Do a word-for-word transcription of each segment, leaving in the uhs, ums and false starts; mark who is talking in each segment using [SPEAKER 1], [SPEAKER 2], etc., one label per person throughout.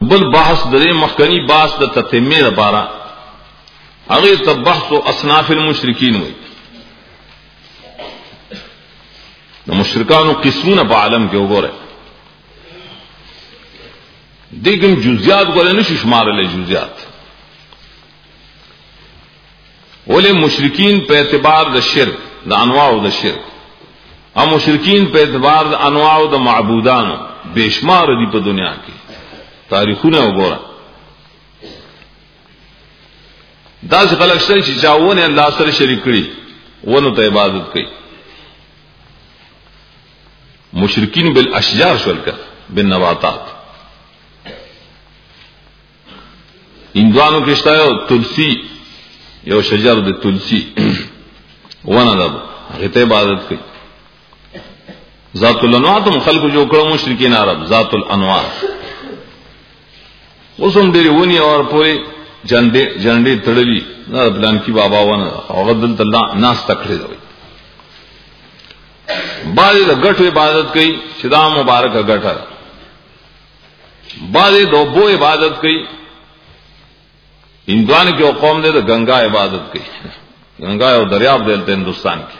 [SPEAKER 1] بل بحث درې مخکنی بحث د تتمه لپاره هغه ته بحث او اصناف المشرکین وي. د مشرکانو قسمونه په عالم کې وګوره، دګم جزئیات غوړې نشي شمارلې جزئیات. ولې مشرکین په اعتبار د شرک د انواع د شرک او مشرکین په اعتبار د انواع د معبودانو بشمار دي په دنیا کې. تاریخونه وګوره، دا څه خلک شته چې چاونه الله سره شریک کړي ونه ته عبادت کوي. مشرکین بالاشجار شول کړه بالنباتات. هندوانو کې شته تلسی، یو شجر د تلسی ونه ده، هغه ته عبادت کوي. ذات الانواع ته خلکو جو کړو مشرکین عرب ذات الانواع. اوسم ډېر ونی اور پوری جنډې جنډې تړلې نه بلان کی بابا ونه هغه دلته الله ناس تکړه دی. بعض د غټو عبادت کوي چې دا مبارکه غټه، بعض د بو عبادت کوي. هندوان کې قوم دې د گنگا عبادت کوي، گنگا او دریاب دلته هندستان کې.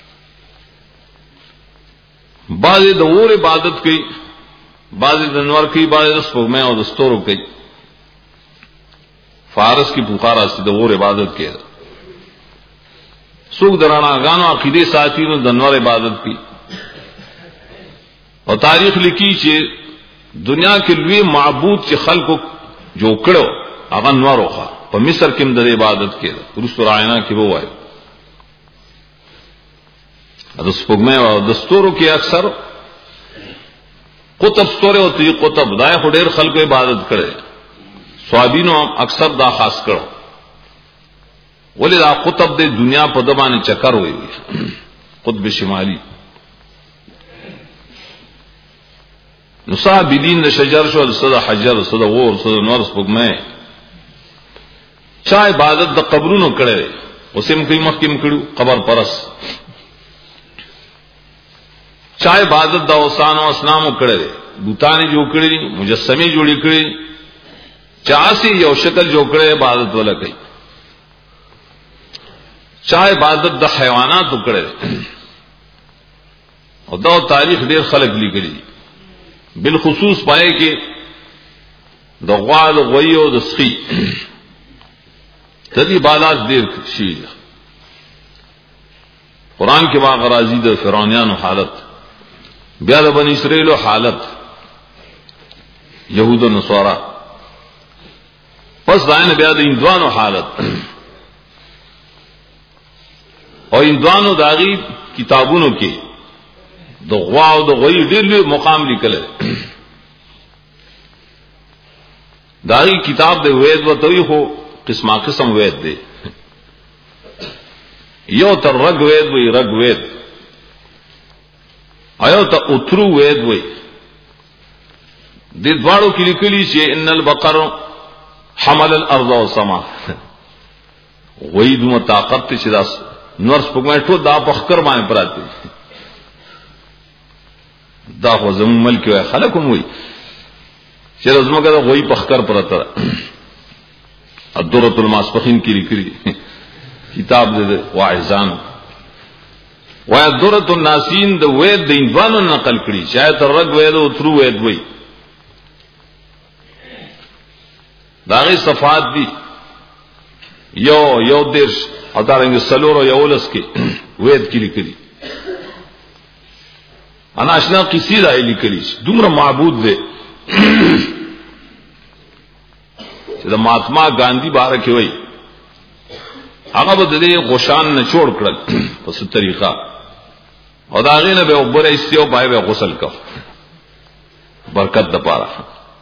[SPEAKER 1] بعض د اور عبادت کوي، بعض د انوار کوي، بعض د سپوږمۍ او د ستورو کوي. فارس کی بخارا سے د اور عبادت کې سوق درانا غانو عقیده ساتینو د انوار عبادت کی. او تاریخ لیکي چې دنیا کې لوی معبود چې خلکو جو کړو هغه انوار وخا په مصر کې د عبادت کې رسول راینا کې وایي. د سپوږمۍ او د ستورو کې اکثر قطب ستوره او تی قطب دای هډیر خلکو عبادت کړي. صحابینو اکثر دا خاص کړو ولې دا قطب د دنیا په دبانې چکر وي. قطب شمالي نو صاحب دین د شجر شو د صدا حجر صدا غور صدا نور سپوږمۍ. چا عبادت د قبرونو کړي اوسم کوي مخکیم کړو قبر پرس. چا عبادت د اوسان او اسنامو کړي بوتانه جوړ کړي مجسمه جوړې کړي. چاسی یو شکل جوړ کړي عبادت ولا کوي. چا عبادت د حیوانات وکړي او دا تاریخ ډیر خلک لیکلي بالخصوص پای کې د غوال غوي او د سخي تدې عبادت ډیر شي. قران کې واغ راضي د فرعونانو حالت، بیا د بنی اسرائیل حالت، يهود او نصارا، پس داینه بیا د هندوانو حالت. او هندوانو داغي کتابونو کې د غوا او د غوي ډېر لوی مقام لیکل. داغي کتاب د وید وتوي خو قسمه قسم وید دی. یو تر رګ وید وی رګ وید، ایو ته اترو وید وی. د دواړو کې لیکلي چې ان البقر حمل الارض والسماء. غوی دوه طاقت چې داس نور سپوږمۍ ټول دا بخکر باندې پراته دا خو زموږ ملک وي خلکو وي چې زموږه د غوی بخکر پراته. الدرة الماسپخین کې لیکلي کتاب دې واعظان وای الدرة الناسین د وید د انوانو نقل کړي. شاید رګ وید او ترو وید وي داغی صفات دی یو یو درش او دارنګ سلورو یولس کې وید کې لیکلي. انا اشنا کسی دا لیکلي دومره معبود دی چې د مهاتما ګاندھی باره کې وای هغه به د غشان نه جوړ کړل په څه طریقه او دا غینه به وبره استیو پای به غسل کو برکت د پاره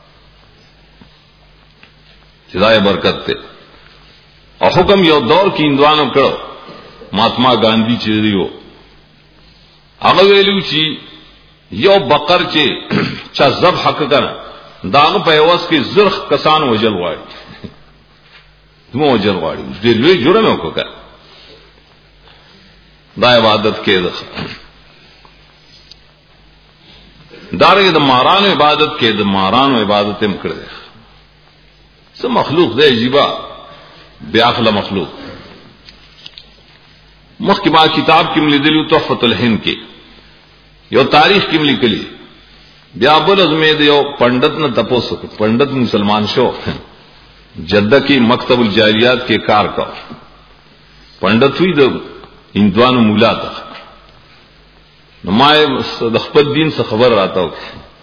[SPEAKER 1] خدای برکت ته. او حکم یو دور کې هندوانو کړو مهاتما ګاندھی چې دیو هغه ویلو چې یو بقر چې چا ذبح حق کړه داغه په اوس کې زرخ کسان وجل غواړي مو وجل غواړي دې لوی جرم وکړه. دا عبادت کې ده. دارنګه د مارانو عبادت کې د مارانو عبادت هم کړی. سو مخلوق دے عجیبہ بے عقل مخلوق. مخ کی بات کتاب کی ملی دلی تحفۃ الہند کے یو تاریخ کی ملی کلی بیا بل ازمید یو پنڈت نہ تپو سکو پنڈت مسلمان شو جدہ کی مکتب الجاریات کے کار کا پنڈت ہوئی دو ہندوان مولا تھا نمائے دخپت دین سے خبر رہتا ہو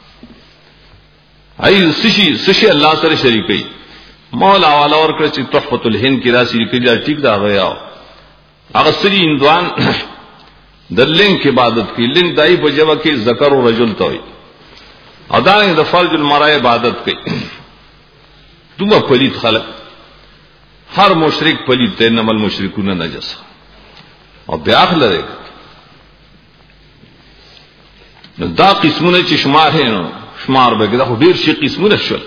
[SPEAKER 1] آئی سشی سشی اللہ سر شریکی مولا والا اور کرچی تحفۃ الہند کی راسی لکھی جا ٹھیک دا گیا ہو اگر سری ہندوان در لنگ کی عبادت کی لنگ دائی بجوہ کی ذکر و رجل توئی ادائیں دفرج المرائے عبادت کی تم پلیت خلق ہر مشرک پلیت تے نمل مشرکون نجس اور بیاخ لڑے گا دا قسمون چشمار ہے نا شمار بے دا دیر شی قسمون شل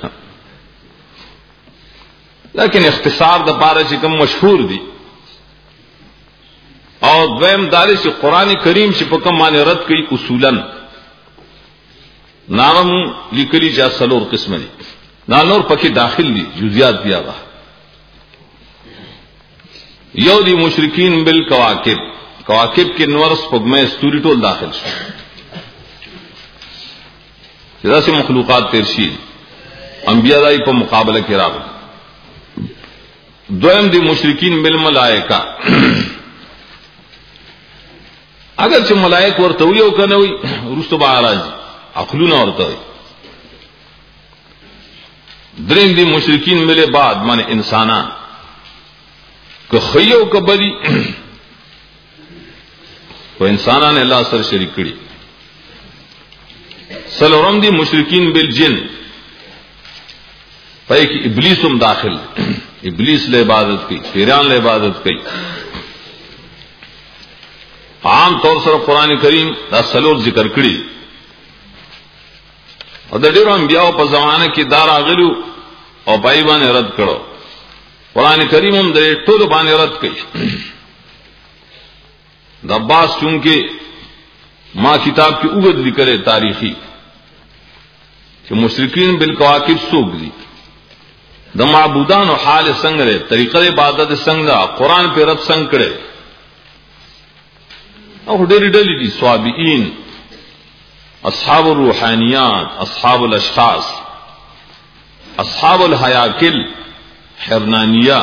[SPEAKER 1] لیکن اختصار دا پارا چکم مشہور دی اور دویم داری سے قرآن کریم سے پکم مانے رد کی اصولاً نام لکلی جا سلور قسم دی نانور پکی داخل دی جزیات دیا گا یو دی مشرکین بالکواکب کواکب کے نورس پگمے ستوری ٹول داخل شو جدا سے مخلوقات ترشید انبیاء دائی پا مقابلہ کی راغل دویم دی مشرکین بالملائکہ اگرچہ ملائک ورتوی او کنوی رستو با آراجی عقلون ورتوی درین دی مشرکین ملے بعد مانے انسانان کہ خیو کبدی وہ انسانان اللہ سر شریک کری سلورم دی مشرکین بالجن پائے کہ ابلیسم داخل ابلیس لے عبادت کی پیران لے عبادت کی عام طور سر قرآن کریم دا سلور ذکر کری اور دا ڈیرو انبیاء پا زمانہ کی دارا غلو اور بائی بانے رد کرو قرآن کریم ہم دے ٹول بانے رد کی دا عباس چونکہ ماں کتاب کی اگد ذکر تاریخی کہ مشرکین بالکواکب سوک دی دا معبودان و حال سنگ رے طریقہ عبادت سنگ دا قرآن پہ رد سنگ کرے اور ڈیری ڈلی دی صوابئین اصحاب الروحانیات اصحاب الاشخاص اصحاب الحیاکل حرنانیہ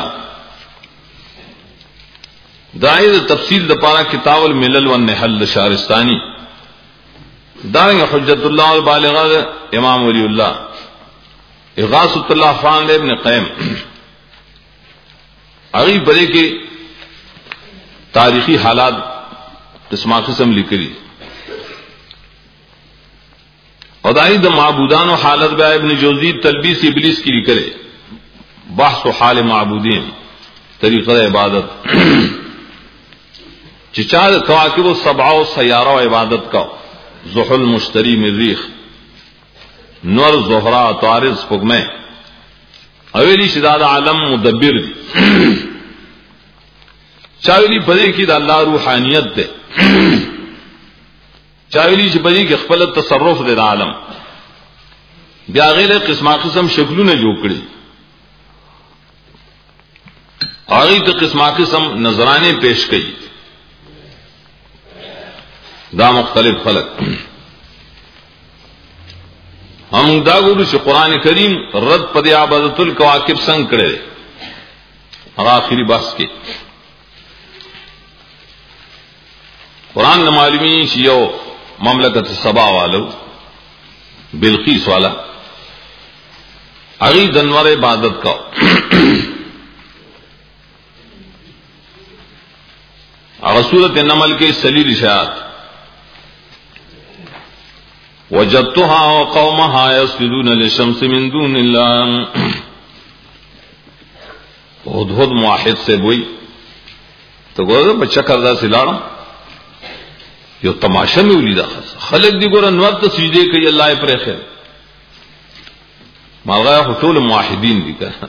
[SPEAKER 1] دائر تفصیل دپارا کتاب الملل والنحل شارستانی دارنگ حجت اللہ البالغہ امام ولی اللہ اغاثۃ اللہ خان ابن قیم اگی بڑے کے تاریخی حالات قسمہ قسم لکری اور دائی دا معبودان و حالت بے ابن جوزی تلبیس ابلیس کی لکرے بحث و حال معبودین طریقہ عبادت چچا کواکب و سبعہ و سیارہ و عبادت کا زحل مشتری مریخ نور زہرا طارز پگمے اویلی شداد عالم مدبر دی چاویلی پدے کی دا اللہ روحانیت دے چاویلی چی پدے کی خپل تصرف دے دا عالم بیا غیر قسمہ قسم شکلوں نے جو کری آگئی تو قسمہ قسم نظرانے پیش کی دا مختلف خلق ہم دا گورو سے قرآن کریم رد پد عبادت الکواکب سنگ کرے اور آخری بحث کے قرآن نمالمی یو مملکت سبا والو بلقیس والا اگی دنور عبادت کا صورت نمل کے سلیل اشاعت وجدتها وقومها يسجدون للشمس من دون الله خود خود موحد سے بوئی تو گورا بچہ کردہ سے لاڑا یہ تماشا میں ولیدہ خلق دی گورا نور تسجدے کہ اللہ پر خیر مالغایا خطول موحدین دی کہا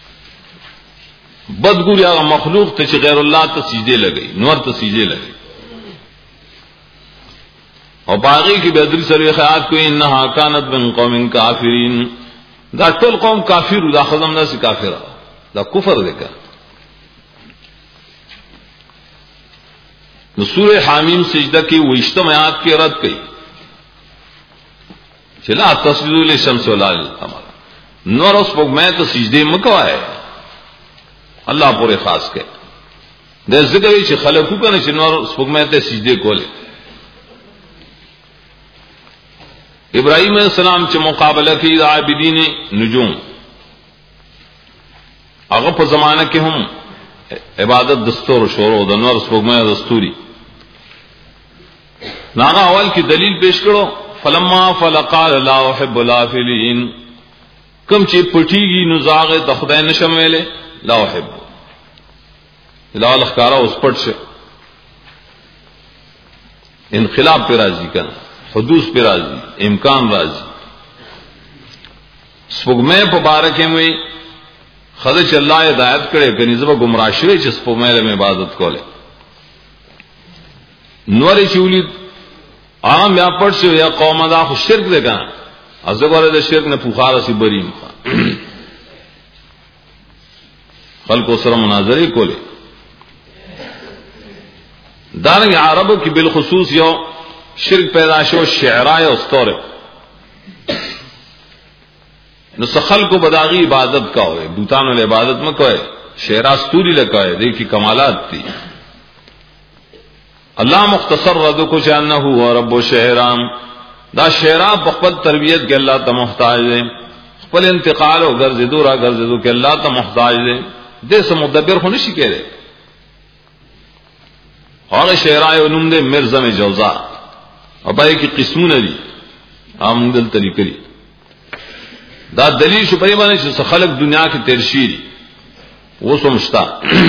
[SPEAKER 1] بدگوری آگا مخلوق تے غیر اللہ تسجدے لگئی نور تسجدے لگئی اور باقی کی بہتری سروی خیات کو انہا کانت من قوم کافرین دا ټول قوم کافر، دا خزم نه سي کافر، دا کفر دی کا. نو سورہ حامیم سجدہ کی وشتم آیات کی رد کی چلا تسجدوا للشمس ولا للقمر، نور اس پک میں تو سجدے مکوائے اللہ پورے خاص کے دے ذکر چ خلقو کنے چ نور اس پک میں تے سجدے کولے. ابراہیم علیہ السلام چ مقابلہ کی عابدین نجوم اگر په زمانہ کې هم عبادت دستور شروع د نور سپوږ مې دستوري ناغه اول کی دلیل پیش کړو فلما فلقال لا احب الافلین کم چې پټیږي نو زاغه د خدای نشم ویلې لا احب لا الخکارا اوس پټ شه انقلاب پر راضی کنا حدوث پر راضی امکان راضی سپوږمې په بارکه مې خدای چې الله ہدایت کړي کني زما گمراه شوی چې سپوږمې له عبادت کوله نور چولید عام یا پړ شو یا قوم دا خو شرک دی کنه ازګوره د شرک نه پوخاره سي بریم خلق سره مناظره کوله دارنګ عربو کې بالخصوص یو شرک پیدا شو شعرای او استوره نو سخل کو بداغی عبادت کا ہوئے بوتانو لے عبادت میں کوئے شعرا ستوری لکھائے دیکھی کمالات تھی. اللہ مختصر رد کو جاننا ہوا رب و شہرام دا شعرا بخبت تربیت کے اللہ تا محتاج دے خپل انتقال ہو گرز دورا گرز دو کہ اللہ تا محتاج دے دے سے مدبر خونشی کہہ رہے اور شعرا نم دے مرزم جوزا ابائی کی قسمون دی آم دل تلی کری دا دلیل شو پای باندې چې خلق دنیا کې ترشیری و سمجھتا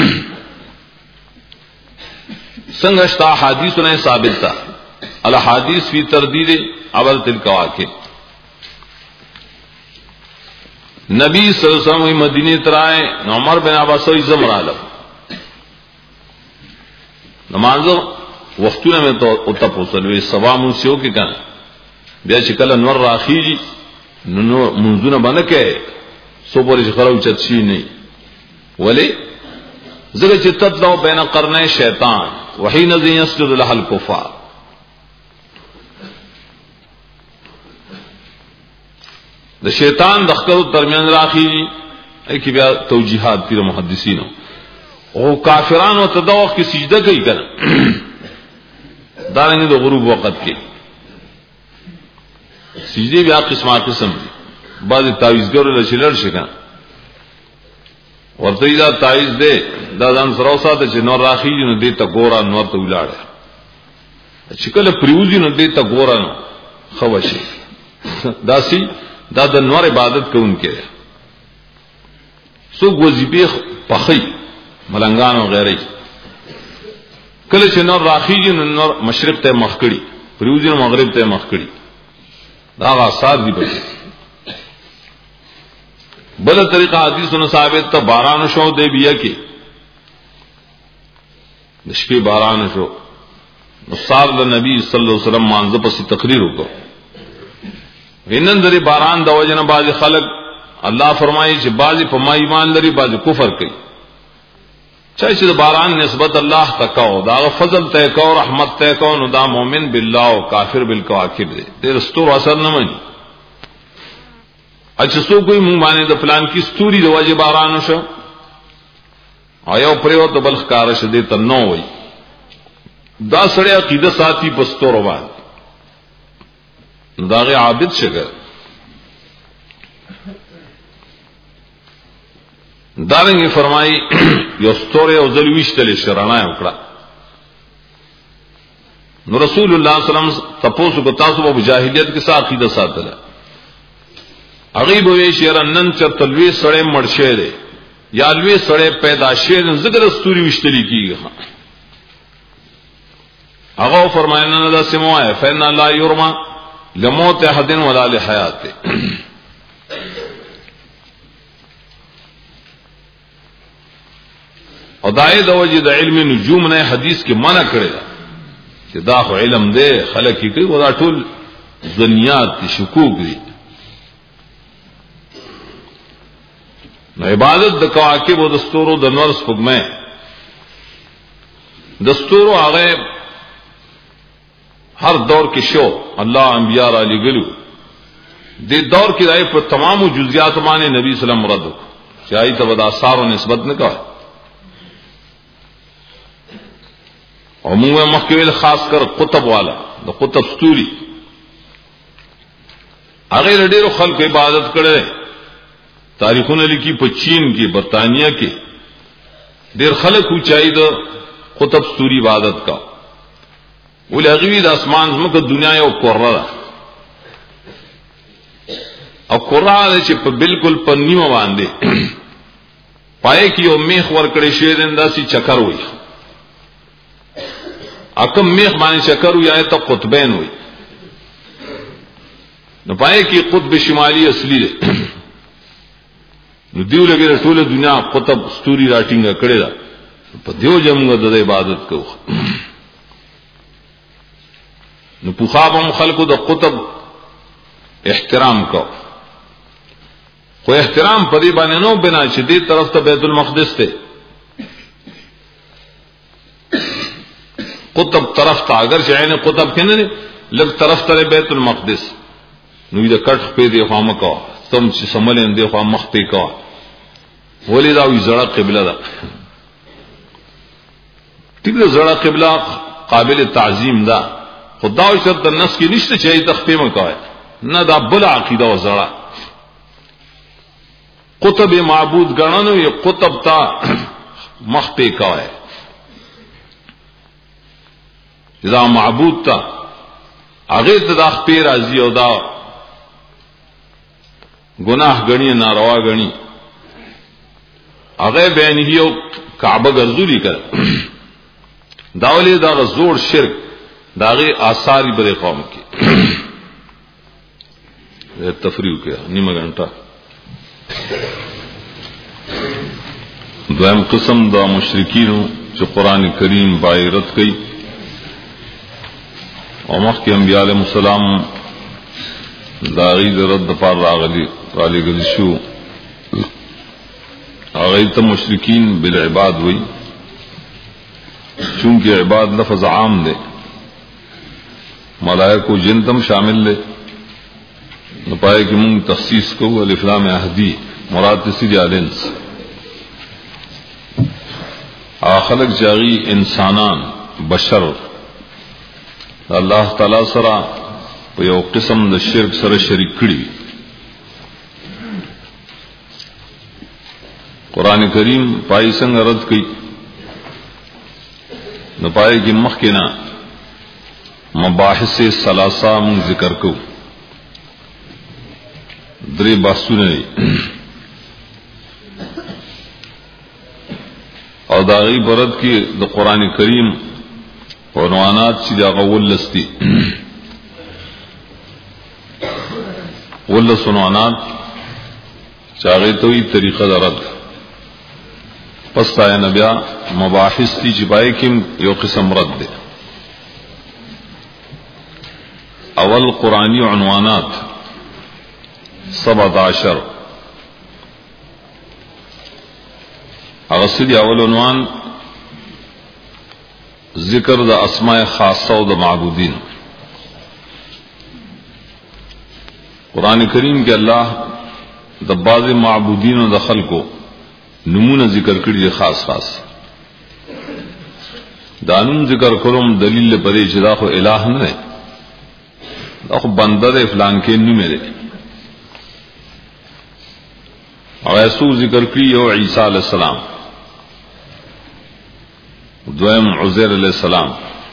[SPEAKER 1] څنګه شتا حدیثونه ثابت تا الاحاديث فی تردید اول الکواکب نبی صلی اللہ علیہ وسلم مدینے ترائے عمر بن عباس زمر عالم نماز وختونه میں تو اتہ پوسلوی سبا منسیو کې کنا بیا چې کله نور راخیږي نو منځونه باندې کې سو پورې خلو چت شي نه ولی زګه چې تطلو بین قرنه شیطان وحين ذي يسجد له الكفار د شیطان د خلو درمیان راخي ای کی بیا توجیهات دي محدثینو او کافرانو تدوخ کی سجده کوي کنه دارنګ د غروب وخت کې سجدی بیا قسمه قسم بعض تعویذګر له چلر شګه ورته دا تعویذ دے دا ځان سره ساته چې نور راخیږي نو دې ته ګورا نور ته ولاړه چې کله پریوزي نو دې ته ګورا نو خوشي داسي دا د نور عبادت کوونکې سو وظیفه پخې ملنګان او غیره کله چې نور راخیږي نو نور مشرق ته مخ کړي پریوزي نو مغرب ته مخ کړي دا آثار دی بچے بل طریقہ حدیث نے ثابت تو باران شو دے بیا کی نشپی باران شو نصار نبی صلی اللہ علیہ وسلم مانزه پس تقریر کو وینن دری باران د وجنه باز خلق اللہ فرمائی چې باز په ما ایمان لري باز کفر کوي چای چې باران نسبت الله تکاو دا فضل ته کو رحمت ته کو نو دا مومن بالله او کافر بالکواکب دي د رستور اثر نه مانی اچ سو کوئی مونږ باندې د پلان کی ستوري د واجب باران شو آیا پریو ته بلخ کار شدي ته نو وای دا سړی عقیده ساتي پستور باندې داغه عابد شګه دارنګ فرمایي یو ستوره او ذلويشتل شرانه وکړه نو رسول الله صلی الله علیه وسلم تاسو کو تاسو په جاهلیت کې څه عقیده ساتله غیب وی شرنن چې تلوي سړې مرشه دي یا لوی سړې پیدا شي زګر ستوري وشتلی کیږي هغه فرمایله نه دا سموه فإن لا يرمى لموت احد ولا لحیات او دای د وجه د علم نجوم نه حدیث کې منع کړی چې دا خو علم دی خلک یې کوي ودا ټول ظنیات شکوک دي عبادت د کواکب او دستورو د نور سپګمه دستورو هغه ہر دور کے شو اللہ انبیاء علی گلو دے دور کی رائے پر تمام جزیات مانے نبی صلی اللہ علیہ وسلم مرد چاہیے تو بدا سار و نسبت نے کہا عموم مخکویل خاص کر قطب والا دا قطب ستوری اغیر ډیرو خلق عبادت کرے تاریخونه لکی په چین کی برطانیہ کی ډیر خلق اونچائی دا قطب ستوری عبادت کا ولغوی د اسمان زمکه دنیا یو قرره ده او قرره چې په بالکل په نیمه باندې پای کې یو میخ ور کړی شی دنداسي چکر وي اکم میخ باندې چکر وي آیت قطبین وي نو پای کې قطب شمالي اصلي ده نو دیو لګره ټول دنیا قطب ستوري راټینګه کړی ده په دیو جمعه د عبادت کوو نو پوخابم خلقو د قطب احترام کو خو احترام پدې باندې نو بنا چې دې طرف ته بیت المقدس ته قطب طرف ته اگر چې عین قطب کنه لګ طرف ته بیت المقدس نو دې کټ په دې خامه کو تم چې سملې دې خامه مخ په کو ولې دا وی زړه قبله ده دې زړه قبله قابل تعظیم ده خدا او شرط النص کی نشته چې تخفیف وکړي نه دا بل عقیده او زړه قطب معبود غننو یو قطب تا مخ په کوي دا معبود تا هغه ته د خپل راضي او دا گناہ غنی ناروا غنی هغه بین یو کعبه ګرځولي کړ داولې دا زور شرک داغه آثار بر قوم کی تفریح کیا نیمه گھنٹہ دویم قسم دا مشرکین جو قرآن کریم بایرت کئی او مخ کے انبیاء علیہ السلام داغی رد پار راغلی رالی گلی شو آغیت مشرکین بالعباد ہوئی چونکہ عباد لفظ عام دے ملائک و جن تم شامل لے نہ پائے کہ منگ تخصیص کو الف لام احدی مراد تسید الانس آخلق جاغی انسانان بشر اللہ تعالی سرا په یو قسم د شرک سره شریک کړي قران کریم پای څنګه رد کړي نو پای کې مخکنا مباحث ثلاثه من ذکر کو درې بحثونه او داغي برد کې د قران کریم عنوانات چې دا غول لستی ول عنوانات چاغه ته وی طریقه درد پس تا نبیا مباحث تی جبای کې یو قسم رد ده اول قرآنی عنوانات سبعة عشر اغسطی اول عنوان ذکر دا اسماء خاصة و دا معبودین قرآن کریم کے اللہ دا بعض معبودین و دا خلقو نمون ذکر کری خاص خاص دانون ذکر کرم دلیل پدے چدا خو الہ نہ ہے اخ بندر فلان کے نو میرے اور ایسو ذکر کی یو عیسیٰ علیہ السلام دویم عزیر علیہ السلام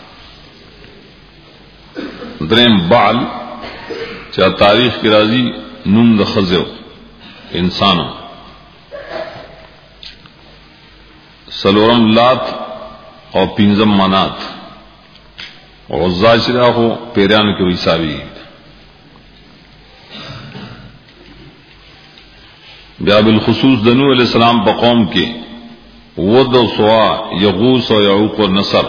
[SPEAKER 1] دریم بعل چاہ تاریخ کی راضی نم د خزو انسانوں سلورم لات اور پنزم منات عزا شرا ہو پیران کے حسابی بیا بالخصوص دنو علیہ السلام بقوم کے ود و سوا یغوس و یعوق و نصر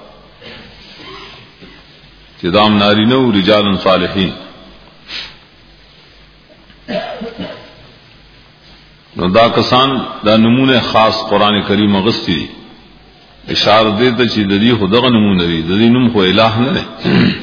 [SPEAKER 1] چدام نارینو رجال صالحین نو دا کسان دا نمونه خاص قرآن کریم غستی اشاره دیتا چې د دې خدغه نمونه دی، د دې نوم خو الہ نه دی.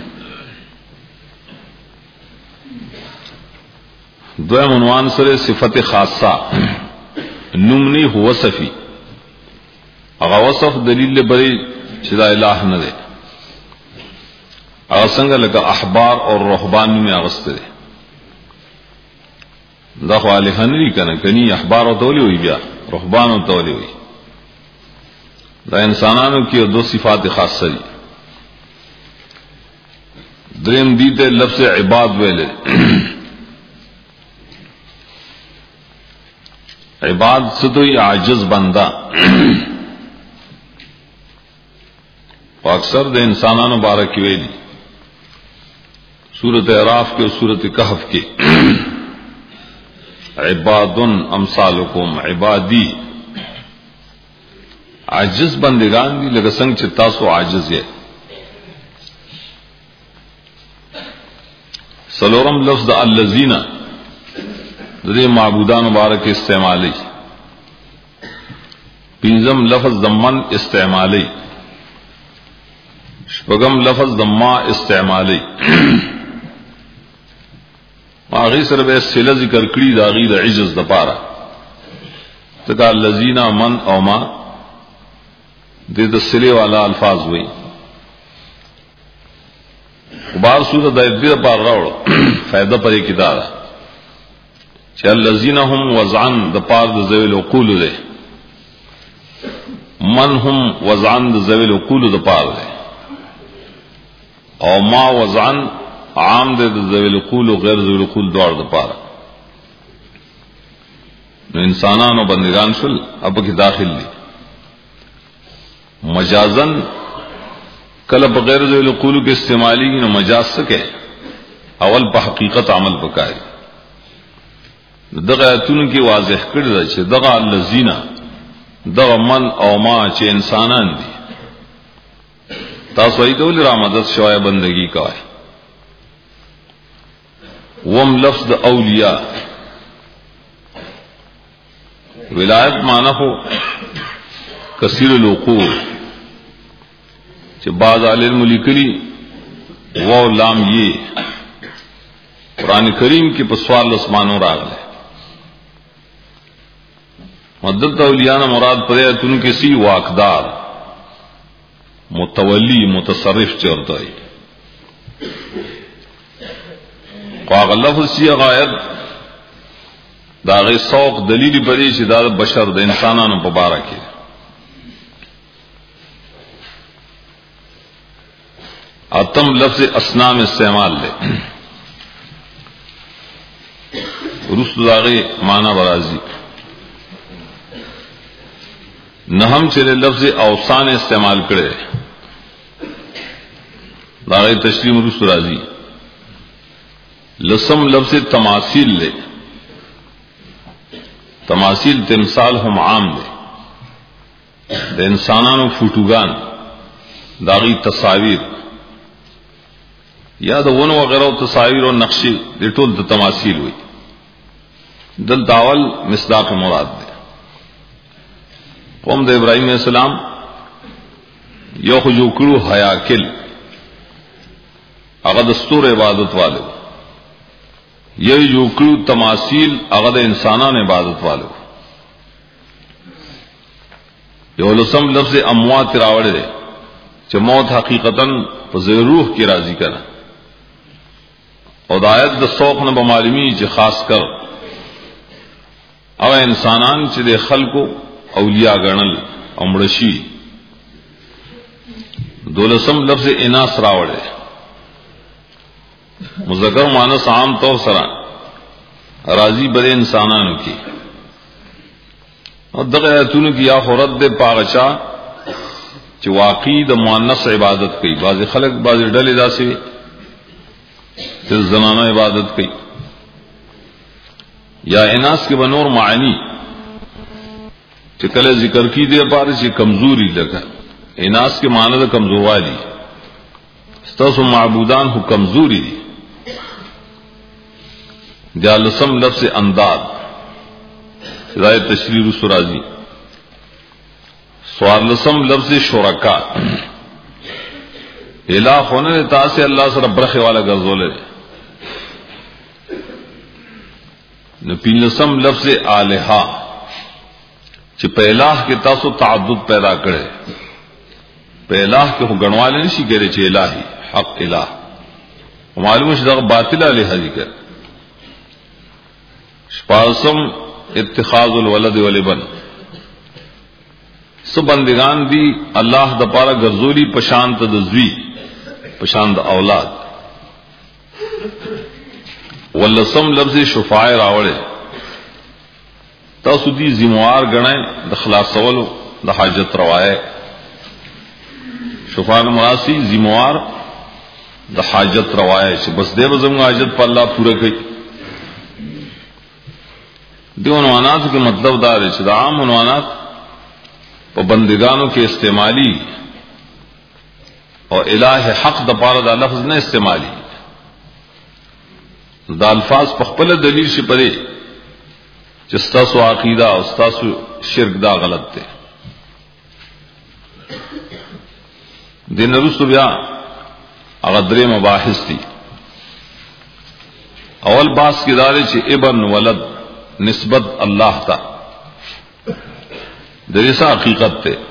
[SPEAKER 1] دویم عنوان سره صفت خاصه نمنی هو وصفی، هغه وصف دلیل بری چې دا الہ نه دی. هغه څنګه لکه احبار او رهبان می اغسته دي، دا خو الہ نه دي کنه، کني احبار او تولی وي بیا رهبان او تولی وي. دا انسانانو کې دو صفات خاصه دي. دریم دي ته لفظ عباد ویل. عباد ستوي عاجز بندا، او اکثر د انسانانو بارک ویلي سورۃ اعراف کے اور سورۃ کہف کے عباد امثالکم عبادی، عاجز بندگان دی لگا سنگ چې تاسو عاجز یې. سلورم لفظ الذین دې معبودان مبارک استعمالی. پنځم لفظ ضمن استعمالی. شپږم لفظ ضما استعمالی. هغه سره به صله ذکر کړی دا غي د عجز د پاره تکا الذین من او ما د د صله والا الفاظ وي. بار صورت د دې لپاره راوړو فائدہ پرې کې دا چې الذین هم وزعن د پاره د ذویل عقول له، من هم وزعن د ذویل عقول د پاره ده، او ما وزعن عام دے ذویل القول و غیر ذویل القول دوار د پاره. نو انسانان و بندگان شل اب کی داخل دی. مجازن کله بغیر ذویل القول کے استعمالی نو مجاز سکے اول په حقیقت عمل وکای. دغه ایتونو کې واضح کړی دی چې دغه الذین دغه من او ما چې انسانان دي، تاسو ایدول را مدد شوای بندگی کوي. وم لفظ اولیاء ولایت معنی ہو کثیر الوقوع چې بعض علم لیکلی واو لام یہ قرآن کریم کی پسوال اسمانوں راغلے. مدد اولیاء مراد پریتن کسی واقدار متولی متصرف چورتا ہے. واغ لفظ سی غایت داغی سوق دلیل بری چې دا بشر د انسانانو په باره کې. اتم لفظ اسنام استعمال لے رسل داغی معنی برازی. نہم چلے لفظ اوسان استعمال کرے داغی تشریح رسل رازی. لسم لفظ تماثیل لے، تماثیل تمثال ہم عام دے د انسانانو فوٹوگان داغی تصاویر یا د ونو وغیرہ تصاویر و نقشی دے ټول د تماثیل ہوئی. دل داول مصداق مراد دے. قوم د ابراہیم علیہ السلام یو خو جو کړو حیاکل هغه دستور عبادت والو، یہی جو کړو تماثیل هغه د انسانانو عبادت والو. یو لسم لفظ اموات راوړل دي چې موت حقیقتا په روح کې راضی کړه. او د آیت د سوق نه معلومی چې خاص کر او انسانان چې د خلقو اولیاء ګڼل او مړشي. دولسم لفظ اناث راوړل مذکر مانس عام طور سره راضی بڑے انسانانو کی. اور دغه ایتونو کی یا خورت دے پاغچا چې واقعی د مؤنث عبادت کوي. بعض خلق بعض ډلې داسې چې زنانه عبادت کوي. یا اناث کې بنور معنی چې کله ذکر کی دی پاره چې کمزوری لګا. اناث کې معنی د کمزوروالی، ستاسو معبودان هو کمزوری دي. جالسم لفظ انداد हिदायत तशरीर सुराजी स्वालसम लफ्ज शुरका इला होने तासे अल्लाह सर ब्रखे वाला गर्जोले न पिलसम लफ्ज आलिहा च पहलाह के तासो ताद्दुद पैदा करे पहलाह के गणवाले नहीं करे चे इलाही हक इलाह मालूम है बातिल आलिहा जिक्र पासम इत्तिखाजुल वलद वलिबन सो बंदिगान दी अल्लाह दपारा गर्जोली पशांत दजवी पशांत औलाद वल्लसम लफ्ज शुफाए रावड़े तसुदी जिम्मेवार गणे द खलासवल द हाजत रवाए शुफान मरासी जिम्मेवार द हाजत रवाए बस दे बजम हाजत पर अल्लाह पूरा कई दो उन्वानात के मतलब दार है आम उन्वानात और बंदिगानों के इस्तेमाली और इलाह हक दपारा दा लफ्ज न इस्तेमाली दा अल्फाज पखपल दलील से परे जिस्तासु आकीदा उस्तासु शिर्क दा गलत थे दिन रुसुबिया अगदरे मबाहिस थी अवल बास के दारे चे इबन वलद निस्बत अल्लाह था दरिसा हकीकत थे